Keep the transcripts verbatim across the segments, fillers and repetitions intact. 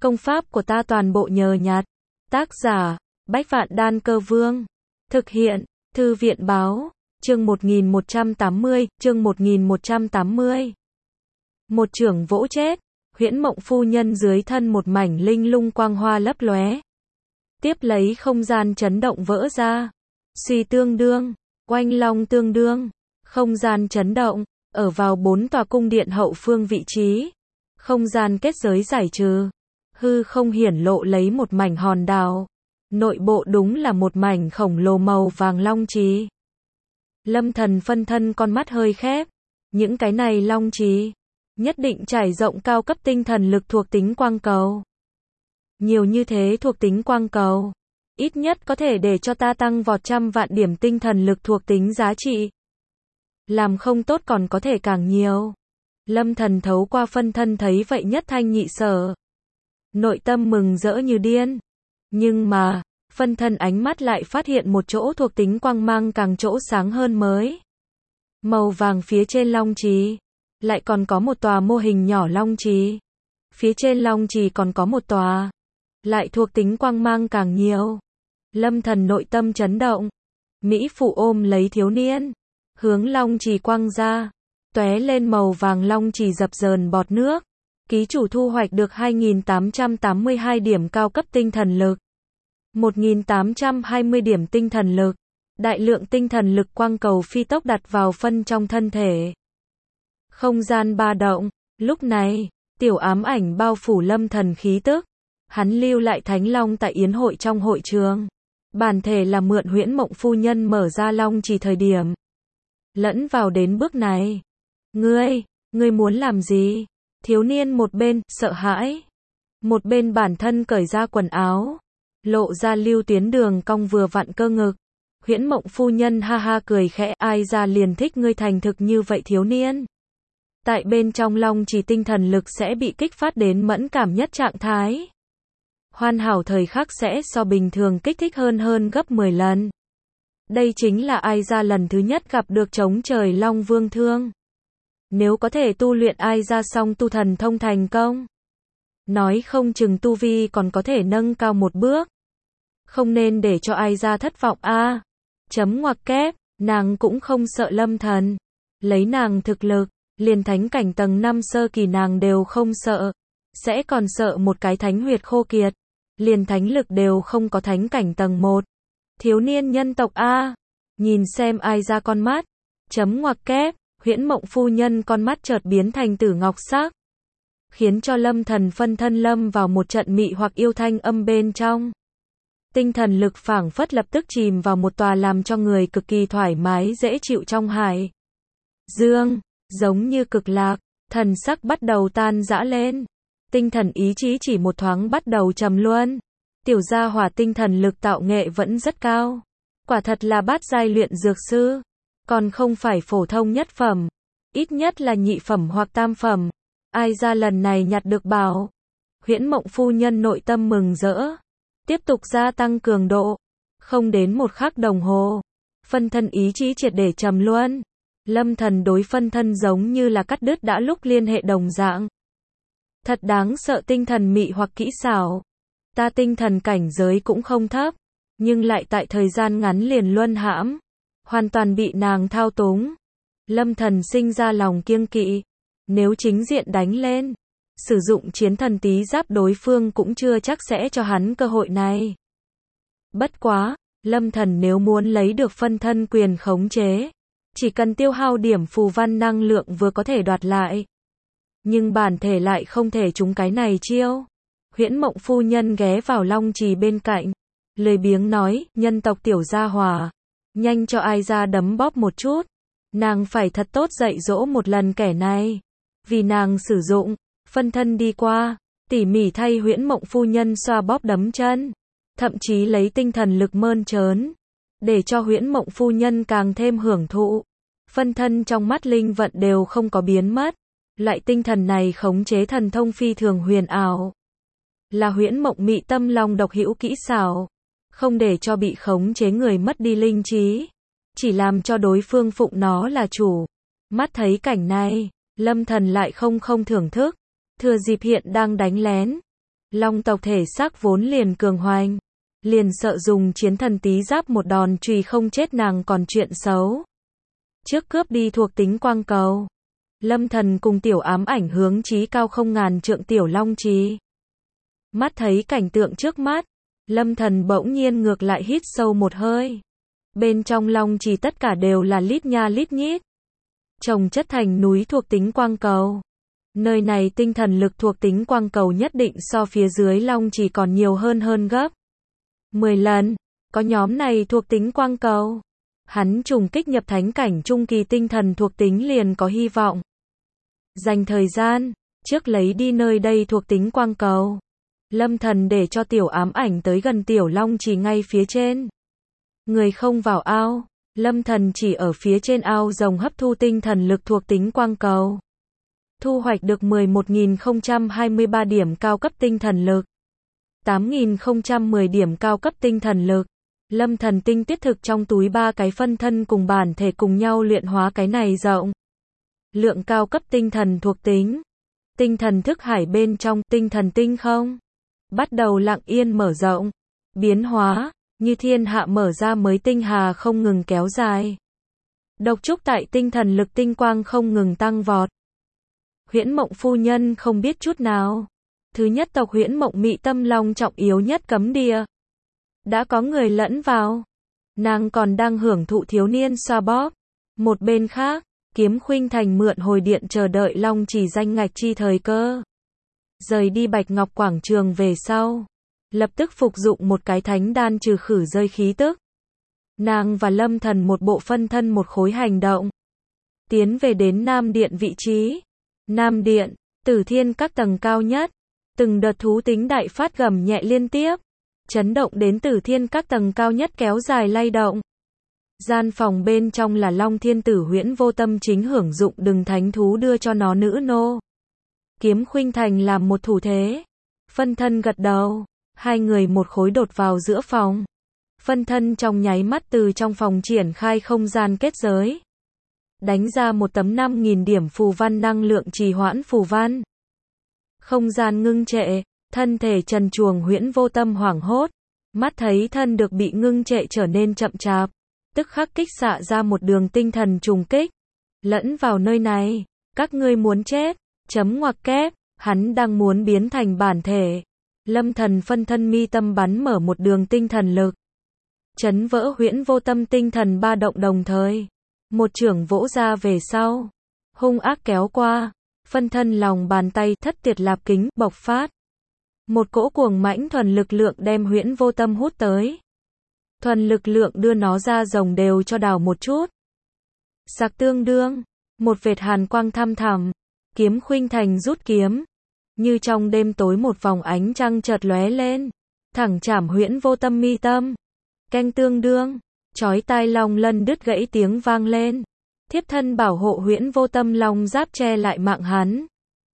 Công pháp của ta toàn bộ nhờ nhặt. Tác giả, Bách Vạn Đan Cơ Vương. Thực hiện, Thư viện Báo. Chương một nghìn một trăm tám mươi, chương một nghìn một trăm tám mươi. Một chưởng vỗ chết, Huyễn Mộng phu nhân dưới thân một mảnh linh lung quang hoa lấp lóe. Tiếp lấy không gian chấn động vỡ ra. Suy tương đương, oanh long tương đương, không gian chấn động, ở vào bốn tòa cung điện hậu phương vị trí. Không gian kết giới giải trừ. Hư không hiển lộ lấy một mảnh hòn đảo. Nội bộ đúng là một mảnh khổng lồ màu vàng long trì. Lâm Thần phân thân con mắt hơi khép. Những cái này long trì nhất định trải rộng cao cấp tinh thần lực thuộc tính quang cầu. Nhiều như thế thuộc tính quang cầu, ít nhất có thể để cho ta tăng vọt trăm vạn điểm tinh thần lực thuộc tính giá trị. Làm không tốt còn có thể càng nhiều. Lâm Thần thấu qua phân thân thấy vậy nhất thanh nhị sở. Nội tâm mừng rỡ như điên. Nhưng mà, phân thân ánh mắt lại phát hiện một chỗ thuộc tính quang mang càng chỗ sáng hơn mới. Màu vàng phía trên long trì, lại còn có một tòa mô hình nhỏ long trì. Phía trên long trì còn có một tòa, lại thuộc tính quang mang càng nhiều. Lâm Thần nội tâm chấn động. Mỹ phụ ôm lấy thiếu niên, hướng long trì quăng ra, tóe lên màu vàng long trì dập dờn bọt nước. Ký chủ thu hoạch được hai nghìn tám trăm tám mươi hai điểm cao cấp tinh thần lực, một nghìn tám trăm hai mươi điểm tinh thần lực. Đại lượng tinh thần lực quang cầu phi tốc đặt vào phân trong thân thể. Không gian ba động. Lúc này, tiểu ám ảnh bao phủ Lâm Thần khí tức. Hắn lưu lại Thánh Long tại yến hội trong hội trường. Bản thể là mượn Huyễn Mộng phu nhân mở ra long trì thời điểm. Lẫn vào đến bước này. Ngươi, ngươi muốn làm gì? Thiếu niên một bên, sợ hãi. Một bên bản thân cởi ra quần áo. Lộ ra lưu tuyến đường cong vừa vặn cơ ngực. Huyễn Mộng phu nhân ha ha cười khẽ, ai ra liền thích ngươi thành thực như vậy thiếu niên. Tại bên trong long trì tinh thần lực sẽ bị kích phát đến mẫn cảm nhất trạng thái. Hoàn hảo thời khắc sẽ so bình thường kích thích hơn hơn gấp mười lần. Đây chính là ai ra lần thứ nhất gặp được chống trời long vương thương. Nếu có thể tu luyện ai ra xong tu thần thông thành công, nói không chừng tu vi còn có thể nâng cao một bước. Không nên để cho ai ra thất vọng a. À, chấm ngoặc kép, nàng cũng không sợ Lâm Thần. Lấy nàng thực lực, liền thánh cảnh tầng năm sơ kỳ nàng đều không sợ. Sẽ còn sợ một cái thánh huyệt khô kiệt. Liền thánh lực đều không có thánh cảnh tầng một. Thiếu niên nhân tộc a. À, nhìn xem ai ra con mắt. Chấm ngoặc kép, Huyễn Mộng phu nhân con mắt chợt biến thành tử ngọc sắc. Khiến cho Lâm Thần phân thân lâm vào một trận mị hoặc yêu thanh âm bên trong. Tinh thần lực phảng phất lập tức chìm vào một tòa làm cho người cực kỳ thoải mái dễ chịu trong hải dương, giống như cực lạc, thần sắc bắt đầu tan rã lên. Tinh thần ý chí chỉ một thoáng bắt đầu trầm luân. Tiểu gia hỏa tinh thần lực tạo nghệ vẫn rất cao. Quả thật là bát giai luyện dược sư. Còn không phải phổ thông nhất phẩm. Ít nhất là nhị phẩm hoặc tam phẩm. Ai ra lần này nhặt được bảo. Huyễn Mộng phu nhân nội tâm mừng rỡ. Tiếp tục gia tăng cường độ. Không đến một khắc đồng hồ. Phân thân ý chí triệt để trầm luân. Lâm Thần đối phân thân giống như là cắt đứt đã lúc liên hệ đồng dạng. Thật đáng sợ tinh thần mị hoặc kỹ xảo. Ta tinh thần cảnh giới cũng không thấp. Nhưng lại tại thời gian ngắn liền luân hãm. Hoàn toàn bị nàng thao túng. Lâm Thần sinh ra lòng kiêng kỵ. Nếu chính diện đánh lên, sử dụng chiến thần tí giáp đối phương cũng chưa chắc sẽ cho hắn cơ hội này. Bất quá, Lâm Thần nếu muốn lấy được phân thân quyền khống chế, chỉ cần tiêu hao điểm phù văn năng lượng vừa có thể đoạt lại. Nhưng bản thể lại không thể trúng cái này chiêu. Huyễn Mộng phu nhân ghé vào long trì bên cạnh, lười biếng nói, nhân tộc tiểu gia hỏa, nhanh cho ai ra đấm bóp một chút. Nàng phải thật tốt dạy dỗ một lần kẻ này. Vì nàng sử dụng phân thân đi qua, tỉ mỉ thay Huyễn Mộng phu nhân xoa bóp đấm chân, thậm chí lấy tinh thần lực mơn trớn, để cho Huyễn Mộng phu nhân càng thêm hưởng thụ. Phân thân trong mắt linh vận đều không có biến mất. Loại tinh thần này khống chế thần thông phi thường huyền ảo. Là Huyễn Mộng mị tâm long độc hữu kỹ xảo, không để cho bị khống chế người mất đi linh trí, chỉ làm cho đối phương phụng nó là chủ. Mắt thấy cảnh này, Lâm Thần lại không không thưởng thức. Thừa dịp hiện đang đánh lén, Long tộc thể xác vốn liền cường hoành, liền sợ dùng chiến thần tí giáp một đòn chùy không chết nàng còn chuyện xấu. Trước cướp đi thuộc tính quang cầu, Lâm Thần cùng tiểu ám ảnh hướng chí cao không ngàn trượng tiểu long trì. Mắt thấy cảnh tượng trước mắt, Lâm Thần bỗng nhiên ngược lại hít sâu một hơi. Bên trong long trì tất cả đều là lít nha lít nhít, chồng chất thành núi thuộc tính quang cầu. Nơi này tinh thần lực thuộc tính quang cầu nhất định so phía dưới long trì còn nhiều hơn hơn gấp mười lần. Có nhóm này thuộc tính quang cầu, hắn trùng kích nhập thánh cảnh trung kỳ tinh thần thuộc tính liền có hy vọng. Dành thời gian, trước lấy đi nơi đây thuộc tính quang cầu. Lâm Thần để cho tiểu ám ảnh tới gần tiểu long trì ngay phía trên. Người không vào ao, Lâm Thần chỉ ở phía trên ao rồng hấp thu tinh thần lực thuộc tính quang cầu. Thu hoạch được mười một nghìn không trăm hai mươi ba điểm cao cấp tinh thần lực, tám nghìn không trăm mười điểm cao cấp tinh thần lực. Lâm Thần tinh tiết thực trong túi ba cái phân thân cùng bản thể cùng nhau luyện hóa cái này rộng lượng cao cấp tinh thần thuộc tính. Tinh thần thức hải bên trong tinh thần tinh không bắt đầu lặng yên mở rộng, biến hóa, như thiên hạ mở ra mới tinh hà không ngừng kéo dài. Độc trúc tại tinh thần lực tinh quang không ngừng tăng vọt. Huyễn Mộng phu nhân không biết chút nào. Thứ nhất tộc Huyễn Mộng Mị Tâm Long trọng yếu nhất cấm địa. Đã có người lẫn vào. Nàng còn đang hưởng thụ thiếu niên xoa bóp. Một bên khác, Kiếm Khuynh Thành mượn hồi điện chờ đợi Long chỉ danh ngạch chi thời cơ. Rời đi Bạch Ngọc Quảng Trường về sau, lập tức phục dụng một cái thánh đan trừ khử rơi khí tức. Nàng và Lâm Thần một bộ phân thân một khối hành động. Tiến về đến Nam Điện vị trí. Nam Điện, Tử Thiên các tầng cao nhất. Từng đợt thú tính đại phát gầm nhẹ liên tiếp. Chấn động đến Tử Thiên các tầng cao nhất kéo dài lay động. Gian phòng bên trong là Long Thiên Tử Huyễn Vô Tâm chính hưởng dụng đừng thánh thú đưa cho nó nữ nô. Kiếm Khuynh Thành làm một thủ thế. Phân thân gật đầu. Hai người một khối đột vào giữa phòng. Phân thân trong nháy mắt từ trong phòng triển khai không gian kết giới. Đánh ra một tấm năm nghìn điểm phù văn năng lượng trì hoãn phù văn. Không gian ngưng trệ, thân thể trần truồng Huyễn Vô Tâm hoảng hốt. Mắt thấy thân được bị ngưng trệ trở nên chậm chạp. Tức khắc kích xạ ra một đường tinh thần trùng kích. Lẫn vào nơi này, các ngươi muốn chết, chấm ngoặc kép, hắn đang muốn biến thành bản thể. Lâm Thần phân thân mi tâm bắn mở một đường tinh thần lực. Chấn vỡ Huyễn Vô Tâm tinh thần ba động đồng thời. Một chưởng vỗ ra về sau. Hung ác kéo qua. Phân thân lòng bàn tay thất tiệt lạp kính bộc phát. Một cỗ cuồng mãnh thuần lực lượng đem Huyễn Vô Tâm hút tới. Thuần lực lượng đưa nó ra rồng đều cho đào một chút. Sạc tương đương. Một vệt hàn quang thăm thẳm. Kiếm Khuynh Thành rút kiếm. Như trong đêm tối một vòng ánh trăng chợt lóe lên. Thẳng chảm Huyễn Vô Tâm mi tâm. Canh tương đương. Chói tai long lân đứt gãy tiếng vang lên. Thiếp thân bảo hộ Huyễn Vô Tâm long giáp che lại mạng hắn.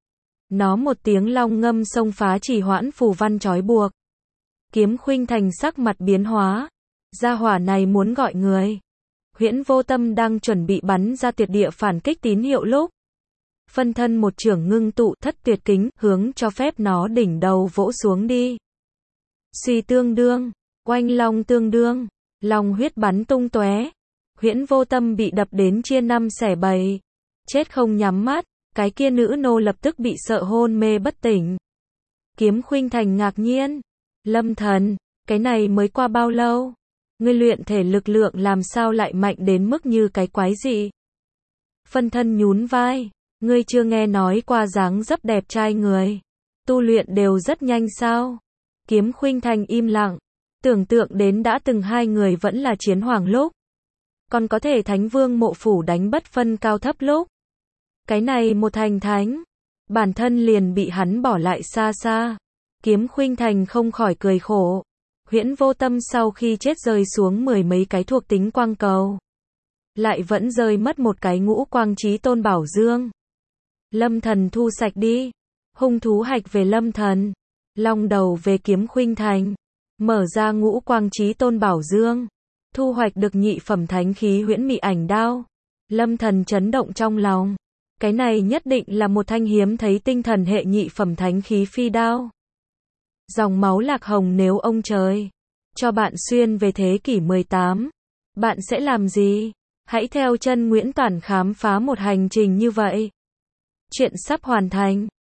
Nó một tiếng long ngâm xông phá chỉ hoãn phù văn trói buộc. Kiếm Khuynh Thành sắc mặt biến hóa. Gia hỏa này muốn gọi người. Huyễn Vô Tâm đang chuẩn bị bắn ra tuyệt địa phản kích tín hiệu lúc. Phân thân một chưởng ngưng tụ thất tuyệt kính hướng cho phép nó đỉnh đầu vỗ xuống đi. Suy tương đương. Oanh long tương đương. Long huyết bắn tung tóe. Huyễn Vô Tâm bị đập đến chia năm xẻ bảy. Chết không nhắm mắt. Cái kia nữ nô lập tức bị sợ hôn mê bất tỉnh. Kiếm Khuynh Thành ngạc nhiên. Lâm Thần, cái này mới qua bao lâu? Ngươi luyện thể lực lượng làm sao lại mạnh đến mức như cái quái gì? Phân thân nhún vai. Ngươi chưa nghe nói qua dáng dấp đẹp trai người. Tu luyện đều rất nhanh sao? Kiếm Khuynh Thành im lặng. Tưởng tượng đến đã từng hai người vẫn là chiến hoàng lúc. Còn có thể Thánh Vương Mộ Phủ đánh bất phân cao thấp lúc. Cái này một thành thánh. Bản thân liền bị hắn bỏ lại xa xa. Kiếm Khuynh Thành không khỏi cười khổ. Huyễn Vô Tâm sau khi chết rơi xuống mười mấy cái thuộc tính quang cầu. Lại vẫn rơi mất một cái ngũ quang chí tôn bảo dương. Lâm Thần thu sạch đi. Hung thú hạch về Lâm Thần. Long đầu về Kiếm Khuynh Thành. Mở ra ngũ quang chí tôn bảo dương. Thu hoạch được nhị phẩm thánh khí huyễn mị ảnh đao. Lâm Thần chấn động trong lòng. Cái này nhất định là một thanh hiếm thấy tinh thần hệ nhị phẩm thánh khí phi đao. Dòng máu lạc hồng nếu ông trời cho bạn xuyên về thế kỷ mười tám, bạn sẽ làm gì? Hãy theo chân Nguyễn Toản khám phá một hành trình như vậy. Chuyện sắp hoàn thành.